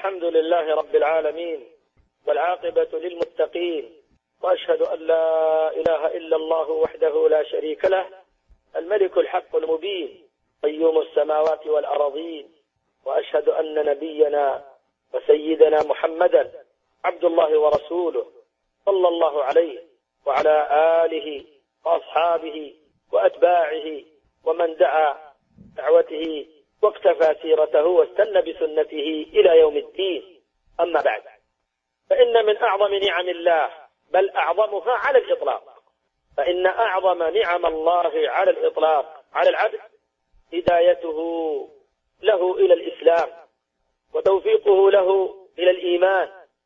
الحمد لله رب العالمين، والعاقبة للمتقين، وأشهد أن لا إله إلا الله وحده لا شريك له، الملك الحق المبين، قيوم السماوات والأراضين. وأشهد أن نبينا وسيدنا محمدا عبد الله ورسوله، صلى الله عليه وعلى آله وأصحابه وأتباعه ومن دعا دعوته واقتفى سيرته واستنى بسنته إلى يوم الدين. أما بعد، فإن من أعظم نعم الله، بل أعظمها على الإطلاق، فإن أعظم نعم الله على الإطلاق على العبد هدايته له إلى الإسلام، وتوفيقه له إلى الإيمان،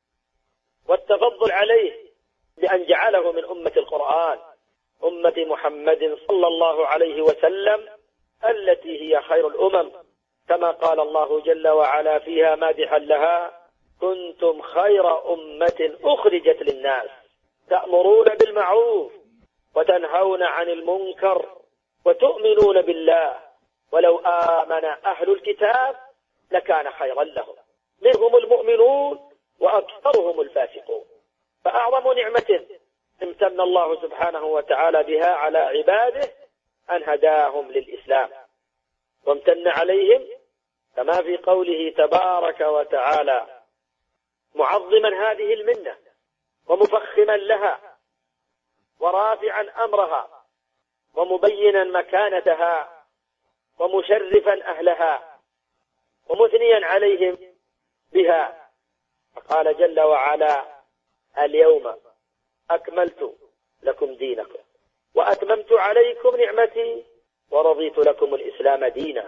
والتفضل عليه بأن جعله من أمة القرآن، أمة محمد صلى الله عليه وسلم، التي هي خير الأمم، كما قال الله جل وعلا فيها مادحا لها: كنتم خير أمة أخرجت للناس تأمرون بالمعروف وتنهون عن المنكر وتؤمنون بالله، ولو آمن أهل الكتاب لكان خيرا لهم، منهم المؤمنون وأكثرهم الفاسقون. فأعظم نعمة امتن الله سبحانه وتعالى بها على عباده أن هداهم للإسلام، وامتن عليهم كما في قوله تبارك وتعالى معظما هذه المنة ومفخما لها ورافعا أمرها ومبينا مكانتها ومشرفا أهلها ومثنيا عليهم بها. فقال جل وعلا: اليوم أكملت لكم دينكم وأتممت عليكم نعمتي ورضيت لكم الإسلام دينا.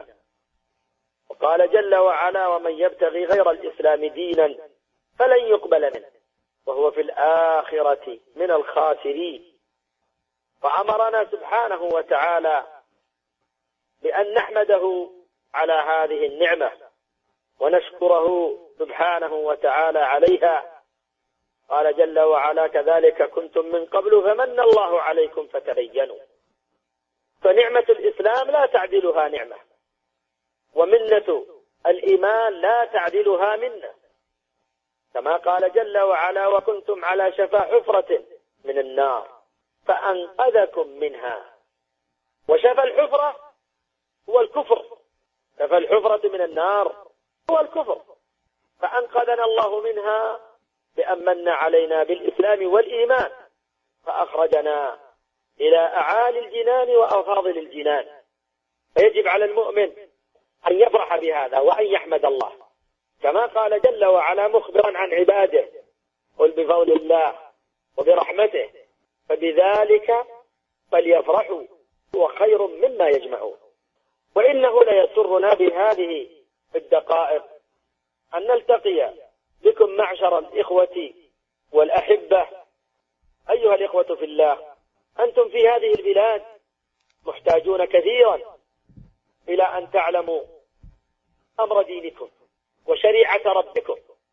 وقال جل وعلا: ومن يبتغي غير الإسلام دينا فلن يقبل منه وهو في الآخرة من الخاسرين. فأمرنا سبحانه وتعالى بأن نحمده على هذه النعمة ونشكره سبحانه وتعالى عليها. قال جل وعلا: كذلك كنتم من قبل فمن الله عليكم فتبينوا. فنعمة الإسلام لا تعدلها نعمة، ومنة الإيمان لا تعدلها منة، كما قال جل وعلا: وكنتم على شفا حفرة من النار فأنقذكم منها. وشفا الحفرة هو الكفر، شفا الحفرة من النار هو الكفر، فأنقذنا الله منها بأن من علينا بالإسلام والإيمان، فأخرجنا إلى أعالي الجنان وأفاضل الجنان. فيجب على المؤمن أن يفرح بهذا وأن يحمد الله، كما قال جل وعلا مخبرا عن عباده: قل بفضل الله وبرحمته فبذلك فليفرحوا هو خير مما يجمعون. وإنه ليسرنا بهذه الدقائق أن نلتقي بكم معشر الإخوة والأحبة. أيها الإخوة في الله، أنتم في هذه البلاد محتاجون كثيرا إلى أن تعلموا أمر دينكم وشريعة ربكم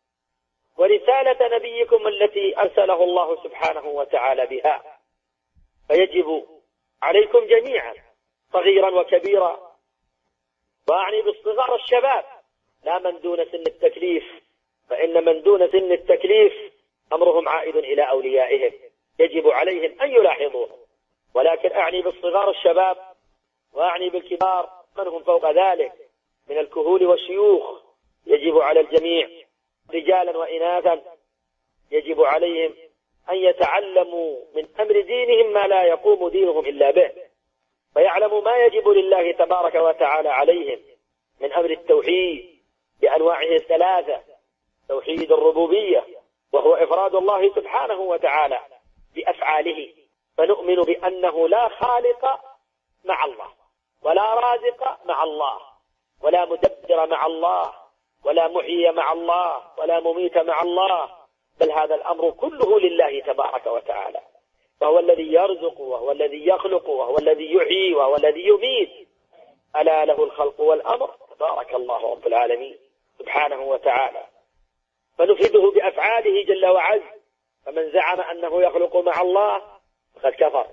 ورسالة نبيكم التي أرسله الله سبحانه وتعالى بها. فيجب عليكم جميعا صغيرا وكبيرا، وأعني بالصغار الشباب لا من دون سن التكليف، فإن من دون سن التكليف أمرهم عائد إلى أوليائهم، يجب عليهم أن يلاحظوهم. ولكن أعني بالصغار الشباب، وأعني بالكبار من هم فوق ذلك من الكهول والشيوخ. يجب على الجميع رجالا وإناثا، يجب عليهم أن يتعلموا من أمر دينهم ما لا يقوم دينهم إلا به، فيعلموا ما يجب لله تبارك وتعالى عليهم من أمر التوحيد بأنواعه الثلاثة: توحيد الربوبية وهو إفراد الله سبحانه وتعالى بأفعاله، فنؤمن بأنه لا خالق مع الله ولا رازق مع الله ولا مدبر مع الله ولا محيي مع الله ولا مميت مع الله، بل هذا الأمر كله لله تبارك وتعالى، فهو الذي يرزق وهو الذي يخلق وهو الذي يحيي وهو الذي يميت، ألا له الخلق والأمر، تبارك الله رب العالمين سبحانه وتعالى. فنفرده بأفعاله جل وعز، فمن زعم أنه يخلق مع الله فقد كفر.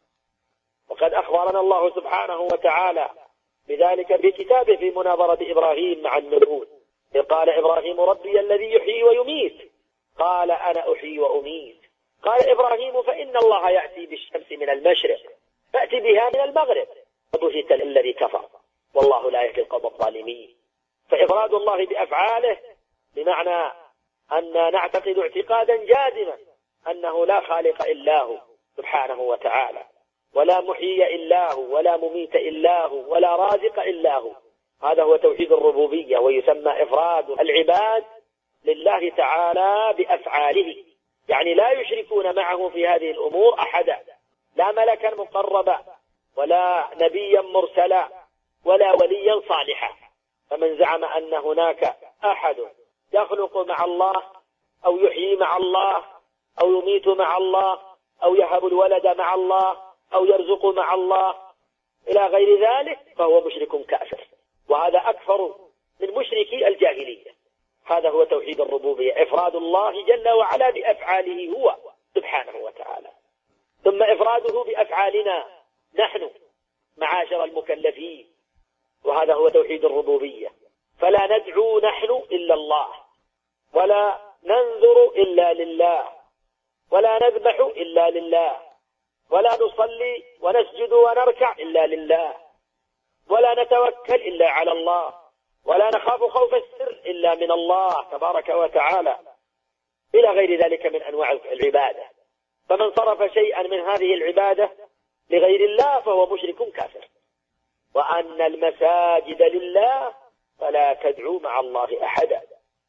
وقد أخبرنا الله سبحانه وتعالى بذلك في كتابه في مناظرة إبراهيم مع النمرود، إذ قال إبراهيم ربي الذي يحيي ويميت قال أنا أحيي وأميت. قال إبراهيم فإن الله يأتي بالشمس من المشرق فأتي بها من المغرب فبهت الذي كفر والله لا يهدي القوم الظالمين. فإفراد الله بأفعاله بمعنى أن نعتقد اعتقادا جازما أنه لا خالق إلا هو سبحانه وتعالى، ولا محيي إلا هو، ولا مميت إلا هو، ولا رازق إلا هو. هذا هو توحيد الربوبية، ويسمى إفراد العباد لله تعالى بأفعاله، يعني لا يشركون معه في هذه الأمور أحدا، لا ملكا مقربا ولا نبيا مرسلا ولا وليا صالحا. فمن زعم أن هناك أحد يخلق مع الله أو يحيي مع الله أو يميت مع الله أو يهب الولد مع الله أو يرزق مع الله إلى غير ذلك فهو مشرك كافر، وهذا أكثر من مشركي الجاهلية. هذا هو توحيد الربوبية، إفراد الله جل وعلا بأفعاله هو سبحانه وتعالى. ثم إفراده بأفعالنا نحن معاشر المكلفين، وهذا هو توحيد الربوبية. فلا ندعو نحن إلا الله، ولا ننذر إلا لله، ولا نذبح إلا لله، ولا نصلي ونسجد ونركع إلا لله، ولا نتوكل إلا على الله، ولا نخاف خوف السر إلا من الله تبارك وتعالى، إلى غير ذلك من أنواع العبادة. فمن صرف شيئا من هذه العبادة لغير الله فهو مشرك كافر. وأن المساجد لله فلا تدعوا مع الله أحدا.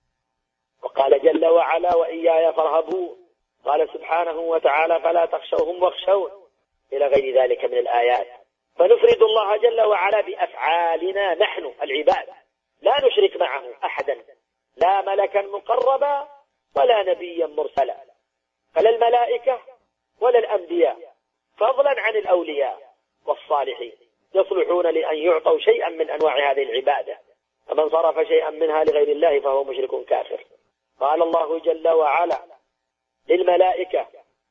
وقال جل وعلا وإياي فارهبون. قال سبحانه وتعالى فلا تخشوهم واخشون، إلى غير ذلك من الآيات. فنفرد الله جل وعلا بأفعالنا نحن العباد، لا نشرك معه أحدا، لا ملكا مقربا ولا نبيا مرسلا، فلا الملائكة ولا الأنبياء فضلا عن الأولياء والصالحين يصلحون لأن يعطوا شيئا من أنواع هذه العبادة. فمن صرف شيئا منها لغير الله فهو مشرك كافر. قال الله جل وعلا للملائكة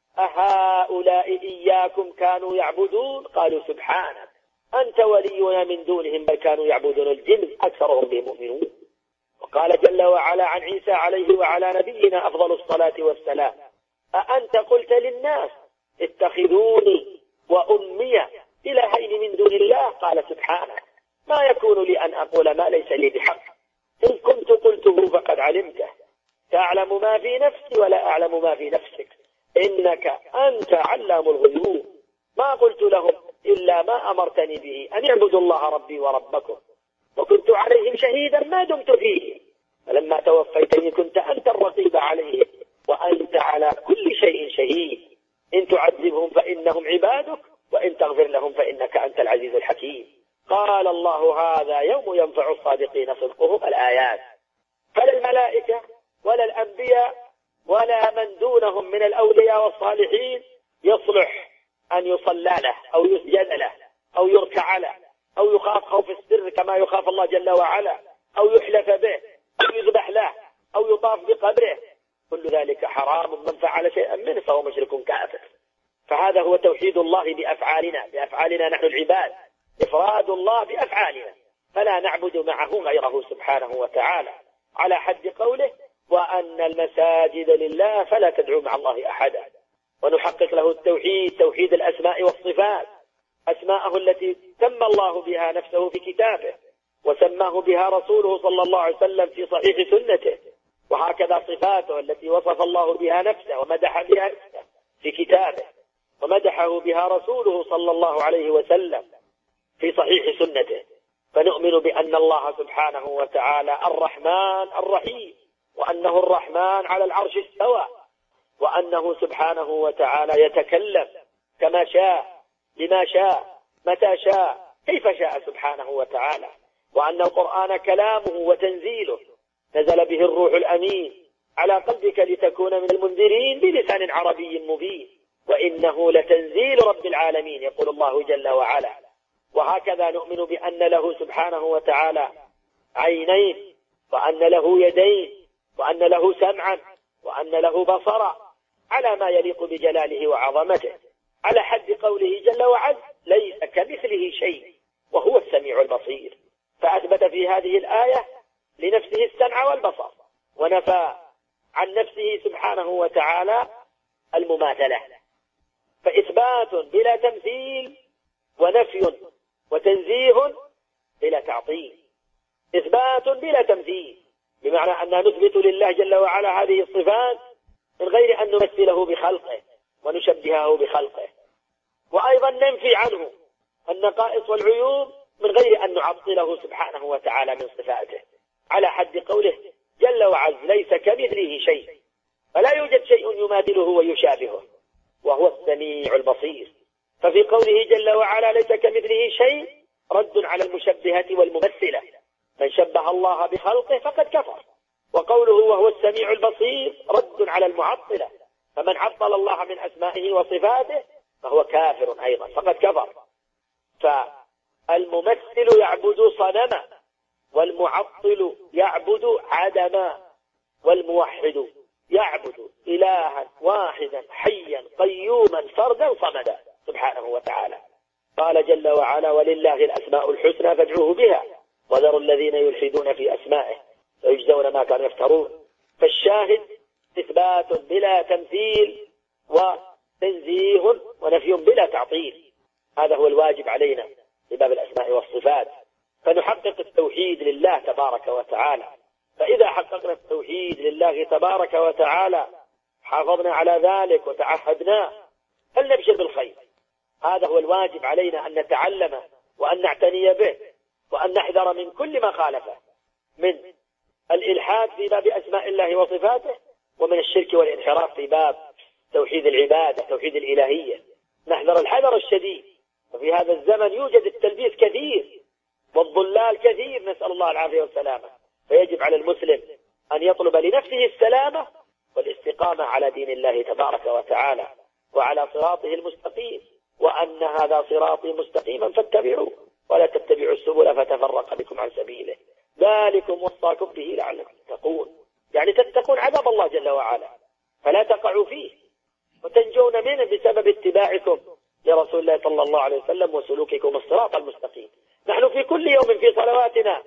أهؤلاء إياكم كانوا يعبدون قالوا سبحانك أنت ولينا من دونهم بل كانوا يعبدون الجن أكثرهم بهم مؤمنون. وقال جل وعلا عن عيسى عليه وعلى نبينا أفضل الصلاة والسلام أأنت قلت للناس اتخذوني وأمي إلهين من دون الله قال سبحانك ما يكون لي أن أقول ما ليس لي بحق إن كنت قلته فقد علمته تعلم ما في نفسي ولا أعلم ما في نفسك إنك أنت علام الغيوب ما قلت لهم إلا ما أمرتني به أن يعبدوا الله ربي وربكم وكنت عليهم شهيدا ما دمت فيه فلما توفيتني كنت أنت الرقيب عليهم وأنت على كل شيء شهيد إن تعذبهم فإنهم عبادك وإن تغفر لهم فإنك أنت العزيز الحكيم. قال الله هذا يوم ينفع الصادقين صدقهم الآيات. فلا الملائكة ولا الأنبياء ولا من دونهم من الأولياء والصالحين يصلح أن يصلى له أو يسجد له أو يركع له أو يخاف خوف السر كما يخاف الله جل وعلا أو يحلف به أو يذبح له أو يطاف بقبره، كل ذلك حرام. من فعل شيئا منه فهو مشرك كافر. فهذا هو توحيد الله بأفعالنا نحن العباد، إفراد الله بأفعالنا فلا نعبد معه غيره سبحانه وتعالى، على حد قوله وأن المساجد لله فلا تدعوا مع الله أحدا. ونحقق له التوحيد، توحيد الأسماء والصفات، أسماءه التي سمى الله بها نفسه في كتابه وسماه بها رسوله صلى الله عليه وسلم في صحيح سنته، وهكذا صفاته التي وصف الله بها نفسه ومدح بها نفسه في كتابه ومدحه بها رسوله صلى الله عليه وسلم في صحيح سنته. فنؤمن بأن الله سبحانه وتعالى الرحمن الرحيم، وأنه الرحمن على العرش استوى، وأنه سبحانه وتعالى يتكلم كما شاء لما شاء متى شاء كيف شاء سبحانه وتعالى، وأن القرآن كلامه وتنزيله نزل به الروح الأمين على قلبك لتكون من المنذرين بلسان عربي مبين وإنه لتنزيل رب العالمين يقول الله جل وعلا. وهكذا نؤمن بأن له سبحانه وتعالى عينين وأن له يدين وأن له سمعا وأن له بصرا على ما يليق بجلاله وعظمته، على حد قوله جل وعلا ليس كمثله شيء وهو السميع البصير. فأثبت في هذه الآية لنفسه السمع والبصر، ونفى عن نفسه سبحانه وتعالى المماثلة. فإثبات بلا تمثيل، ونفي وتنزيه بلا تعطيل. إثبات بلا تمثيل بمعنى أن نثبت لله جل وعلا هذه الصفات من غير أن نمثله بخلقه ونشبهه بخلقه، وأيضا ننفي عنه النقائص والعيوب من غير أن نعطله سبحانه وتعالى من صفاته، على حد قوله جل وعز ليس كمثله شيء، فلا يوجد شيء يماثله ويشابهه، وهو السميع البصير. ففي قوله جل وعلا ليس كمثله شيء رد على المشبهة والممثلة، من شبه الله بخلقه فقد كفر. وقوله وهو السميع البصير رد على المعطلة، فمن عطل الله من أسمائه وصفاته فهو كافر أيضا فقد كفر. فالممثل يعبد صنما، والمعطل يعبد عدما، والموحد يعبد إلها واحدا حيا قيوما فردا صمدا سبحانه وتعالى. قال جل وعلا ولله الأسماء الحسنى فادعوه بها وذروا الذين يلحدون في أسمائه ويجزون ما كانوا يفترون. فالشاهد إثبات بلا تمثيل، وتنزيه ونفي بلا تعطيل. هذا هو الواجب علينا في باب الأسماء والصفات، فنحقق التوحيد لله تبارك وتعالى. فإذا حققنا التوحيد لله تبارك وتعالى حافظنا على ذلك وتعهدناه فلنبشر بالخير. هذا هو الواجب علينا، أن نتعلم وأن نعتني به، وأن نحذر من كل ما خالفه من الإلحاد في باب أسماء الله وصفاته، ومن الشرك والانحراف في باب توحيد العبادة توحيد الإلهية. نحذر الحذر الشديد، وفي هذا الزمن يوجد التلبيس كثير والضلال كثير، نسأل الله العافية والسلامة. فيجب على المسلم أن يطلب لنفسه السلامة والاستقامة على دين الله تبارك وتعالى وعلى صراطه المستقيم، وأن هذا صراطي مستقيما فاتبعوه ولا تتبعوا السبل فتفرق بكم عن سبيله، ذلكم وصاكم به لعلكم تتقون. يعني تتقون عذاب الله جل وعلا فلا تقعوا فيه، وتنجون منه بسبب اتباعكم لرسول الله صلى الله عليه وسلم وسلوككم الصراط المستقيم. نحن في كل يوم في صلواتنا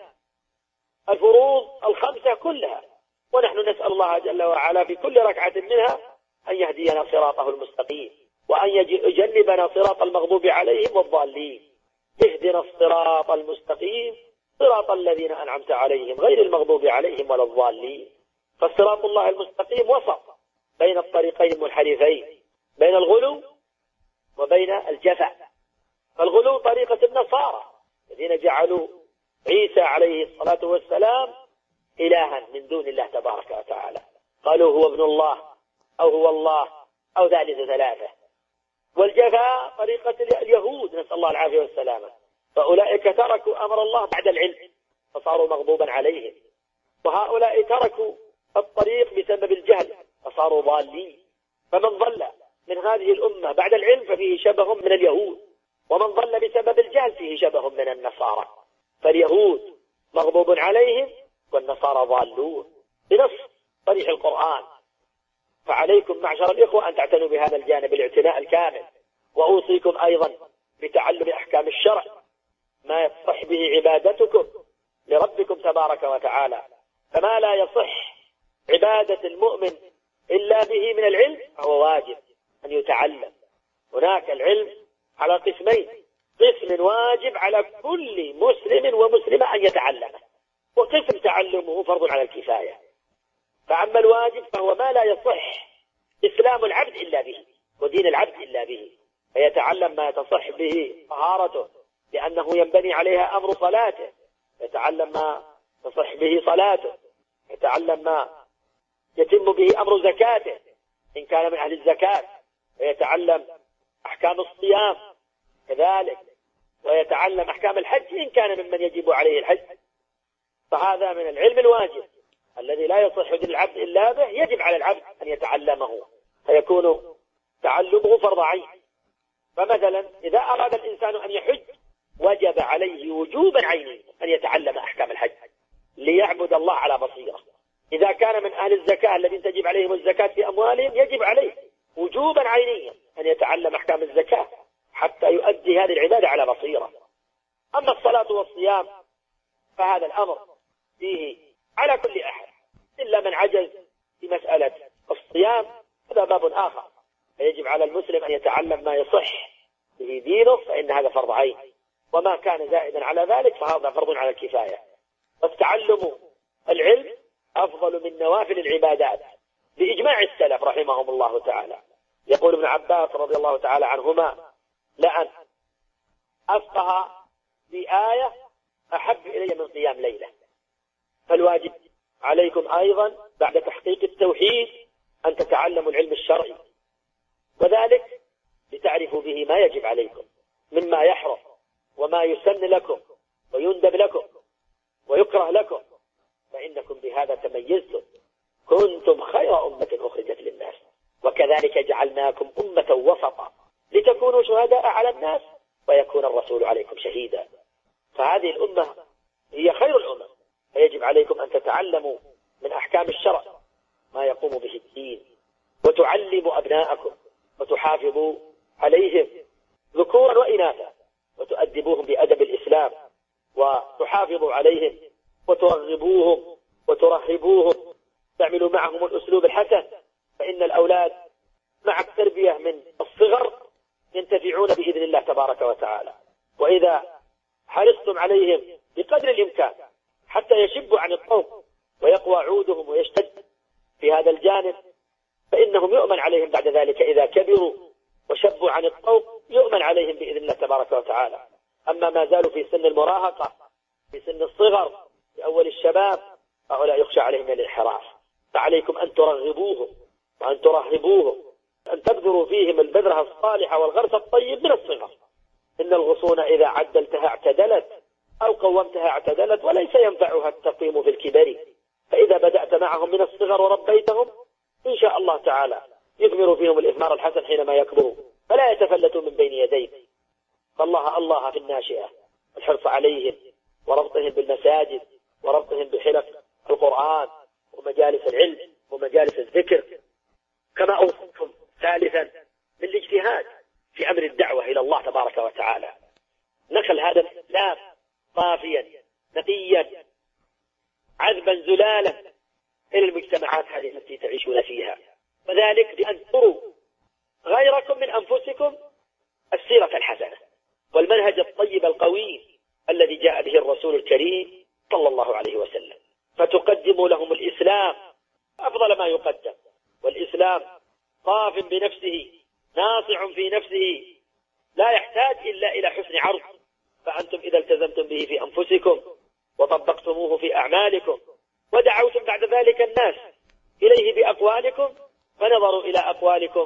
الفروض الخمسة كلها، ونحن نسأل الله جل وعلا في كل ركعة منها أن يهدينا صراطه المستقيم، وأن يجنبنا صراط المغضوب عليهم والضالين. اهدنا الصراط المستقيم صراط الذين أنعمت عليهم غير المغضوب عليهم ولا الضالين. فالصراط الله المستقيم وسط بين الطريقين المنحرفين، بين الغلو وبين الجفا. فالغلو طريقة النصارى الذين جعلوا عيسى عليه الصلاة والسلام إلها من دون الله تبارك وتعالى، قالوا هو ابن الله أو هو الله أو ثالث ثلاثة. والجفاء طريقة اليهود نسأل الله العافية والسلامة، فأولئك تركوا أمر الله بعد العلم فصاروا مغضوبا عليهم، وهؤلاء تركوا الطريق بسبب الجهل فصاروا ضالين. فمن ضل من هذه الأمة بعد العلم ففيه شبه من اليهود، ومن ضل بسبب الجهل فيه شبه من النصارى. فاليهود مغضوب عليهم والنصارى ضالون بنص صريح القرآن. فعليكم معشر الإخوة أن تعتنوا بهذا الجانب الاعتناء الكامل، وأوصيكم أيضا بتعلم أحكام الشرع ما يصح به عبادتكم لربكم تبارك وتعالى. فما لا يصح عبادة المؤمن إلا به من العلم فهو واجب أن يتعلم. هناك العلم على قسمين، قسم واجب على كل مسلم ومسلمة أن يتعلمه، وقسم تعلمه فرض على الكفاية. فأما الواجب فهو ما لا يصح إسلام العبد إلا به ودين العبد إلا به، فيتعلم ما تصح به طهارته لأنه ينبني عليها أمر صلاته، يتعلم ما تصح به صلاته، يتعلم ما يتم به أمر زكاته إن كان من أهل الزكاة، ويتعلم أحكام الصيام كذلك، ويتعلم أحكام الحج إن كان ممن يجب عليه الحج. فهذا من العلم الواجب الذي لا يصح دين العبد إلا به، يجب على العبد أن يتعلمه فيكون تعلمه فرض عين. فمثلا إذا أراد الإنسان أن يحج وجب عليه وجوبا عينيا أن يتعلم أحكام الحج ليعبد الله على بصيرة. إذا كان من أهل الزكاة الذين تجب عليهم الزكاة في أموالهم يجب عليه وجوبا عينيا أن يتعلم أحكام الزكاة حتى يؤدي هذه العبادة على بصيرة. أما الصلاة والصيام فهذا الأمر فيه على كل أحد، إلا من عجز في مسألة الصيام، هذا باب آخر. فيجب على المسلم أن يتعلم ما يصح به دينه، فإن هذا فرض عين، وما كان زائدا على ذلك فهذا فرض على الكفاية. والتعلم العلم أفضل من نوافل العبادات بإجماع السلف رحمهم الله تعالى. يقول ابن عباس رضي الله تعالى عنهما: لأن أفقه في آية أحب إلي من قيام ليلة. فالواجب عليكم أيضا بعد تحقيق التوحيد أن تتعلموا العلم الشرعي، وذلك لتعرفوا به ما يجب عليكم مما يحرم وما يسن لكم ويندب لكم ويكره لكم، فإنكم بهذا تميزتم، كنتم خير أمة أخرجت للناس، وكذلك جعلناكم أمة وسطا لتكونوا شهداء على الناس ويكون الرسول عليكم شهيدا. فهذه الأمة هي خير الأمم، فيجب عليكم أن تتعلموا من أحكام الشرع ما يقوم به الدين، وتعلموا أبناءكم وتحافظوا عليهم ذكورا وإناثا، وتؤدبوهم بأدب الإسلام، وتحافظوا عليهم وترغبوهم وترهبوهم، تعملوا معهم الأسلوب الحسن، فإن الأولاد مع التربية من الصغر ينتفعون بإذن الله تبارك وتعالى. وإذا حرصتم عليهم بقدر الإمكان حتى يشبوا عن الطوق ويقوى عودهم ويشتد في هذا الجانب، فإنهم يؤمن عليهم بعد ذلك إذا كبروا وشبوا عن الطوق، يؤمن عليهم بإذن الله تبارك وتعالى. أما ما زالوا في سن المراهقة، في سن الصغر، في أول الشباب، هؤلاء يخشى عليهم الانحراف. فعليكم أن ترغبوهم وأن ترهبوهم، أن تبذروا فيهم البذرة الصالحة والغرس الطيب من الصغر. إن الغصون إذا عدلتها اعتدلت أو قومتها اعتدلت، وليس ينفعها التقويم في الكبر. فإذا بدأت معهم من الصغر وربيتهم إن شاء الله تعالى يثمر فيهم الإثمار الحسن حينما يكبروا، فلا يتفلتوا من بين يديك. فالله الله في الناشئة، الحرص عليهم وربطهم بالمساجد وربطهم بحلق القرآن ومجالس العلم ومجالس الذكر. كما أوصيكم ثالثا بالاجتهاد في أمر الدعوة إلى الله تبارك وتعالى، نقل هذا الإسلام صافيا نقيا عذبا زلالا إلى المجتمعات هذه التي تعيشون فيها، وذلك بأن تروا غيركم من أنفسكم السيرة الحسنة والمنهج الطيب القوي الذي جاء به الرسول الكريم صلى الله عليه وسلم، فتقدموا لهم الإسلام أفضل ما يقدم. والإسلام قاف بنفسه ناصع في نفسه، لا يحتاج إلا إلى حسن عرض. فأنتم إذا التزمتم به في أنفسكم وطبقتموه في أعمالكم ودعوتم بعد ذلك الناس إليه بأقوالكم، فنظروا إلى أقوالكم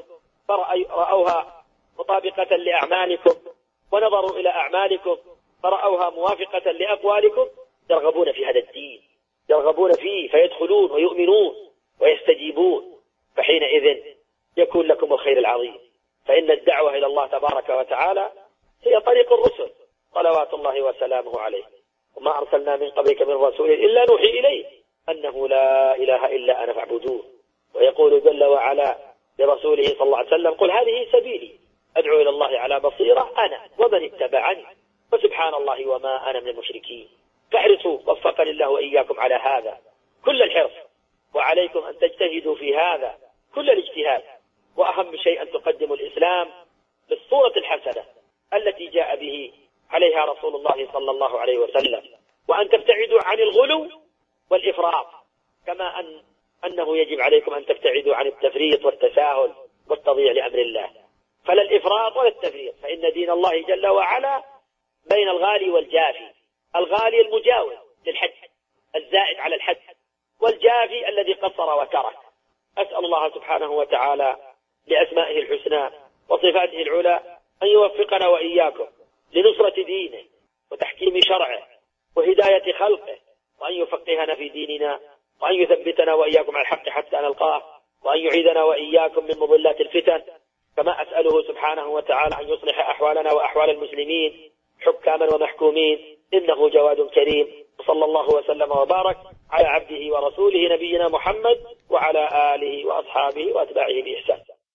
فرأوها مطابقة لأعمالكم، ونظروا إلى أعمالكم فرأوها موافقة لأقوالكم، يرغبون في هذا الدين، يرغبون فيه فيدخلون ويؤمنون ويستجيبون، فحينئذ يكون لكم الخير العظيم. فإن الدعوة إلى الله تبارك وتعالى هي طريق الرسل صلوات الله وسلامه عليه، وما أرسلنا من قبلك من رسول إلا نوحي إليه أنه لا إله إلا أنا فاعبدوه. ويقول جل وعلا لرسوله صلى الله عليه وسلم: قل هذه سبيلي أدعو إلى الله على بصيرة أنا ومن اتبعني وسبحان الله وما أنا من المشركين. فاحرصوا وفقني الله وإياكم على هذا كل الحرص، وعليكم أن تجتهدوا في هذا كل الاجتهاد. وأهم شيء أن تقدموا الإسلام بالصورة الحسنة التي جاء به عليها رسول الله صلى الله عليه وسلم، وأن تبتعدوا عن الغلو والإفراط، كما أنه يجب عليكم أن تبتعدوا عن التفريط والتساهل والتضييع لأمر الله. فلا الإفراط ولا التفريط، فإن دين الله جل وعلا بين الغالي والجافي. الغالي المجاوز للحد الزائد على الحد، والجافي الذي قصر وترك. أسأل الله سبحانه وتعالى بأسمائه الحسنى وصفاته العلى أن يوفقنا وإياكم لنصرة دينه وتحكيم شرعه وهداية خلقه، وأن يفقهنا في ديننا، وأن يثبتنا وإياكم على الحق حتى نلقاه، وأن يعيذنا وإياكم من مضلات الفتن. كما أسأله سبحانه وتعالى أن يصلح أحوالنا وأحوال المسلمين حكاما ومحكومين، إنه جواد كريم. صلى الله وسلم وبارك على عبده ورسوله نبينا محمد وعلى آله وأصحابه وأتباعه بإحسان.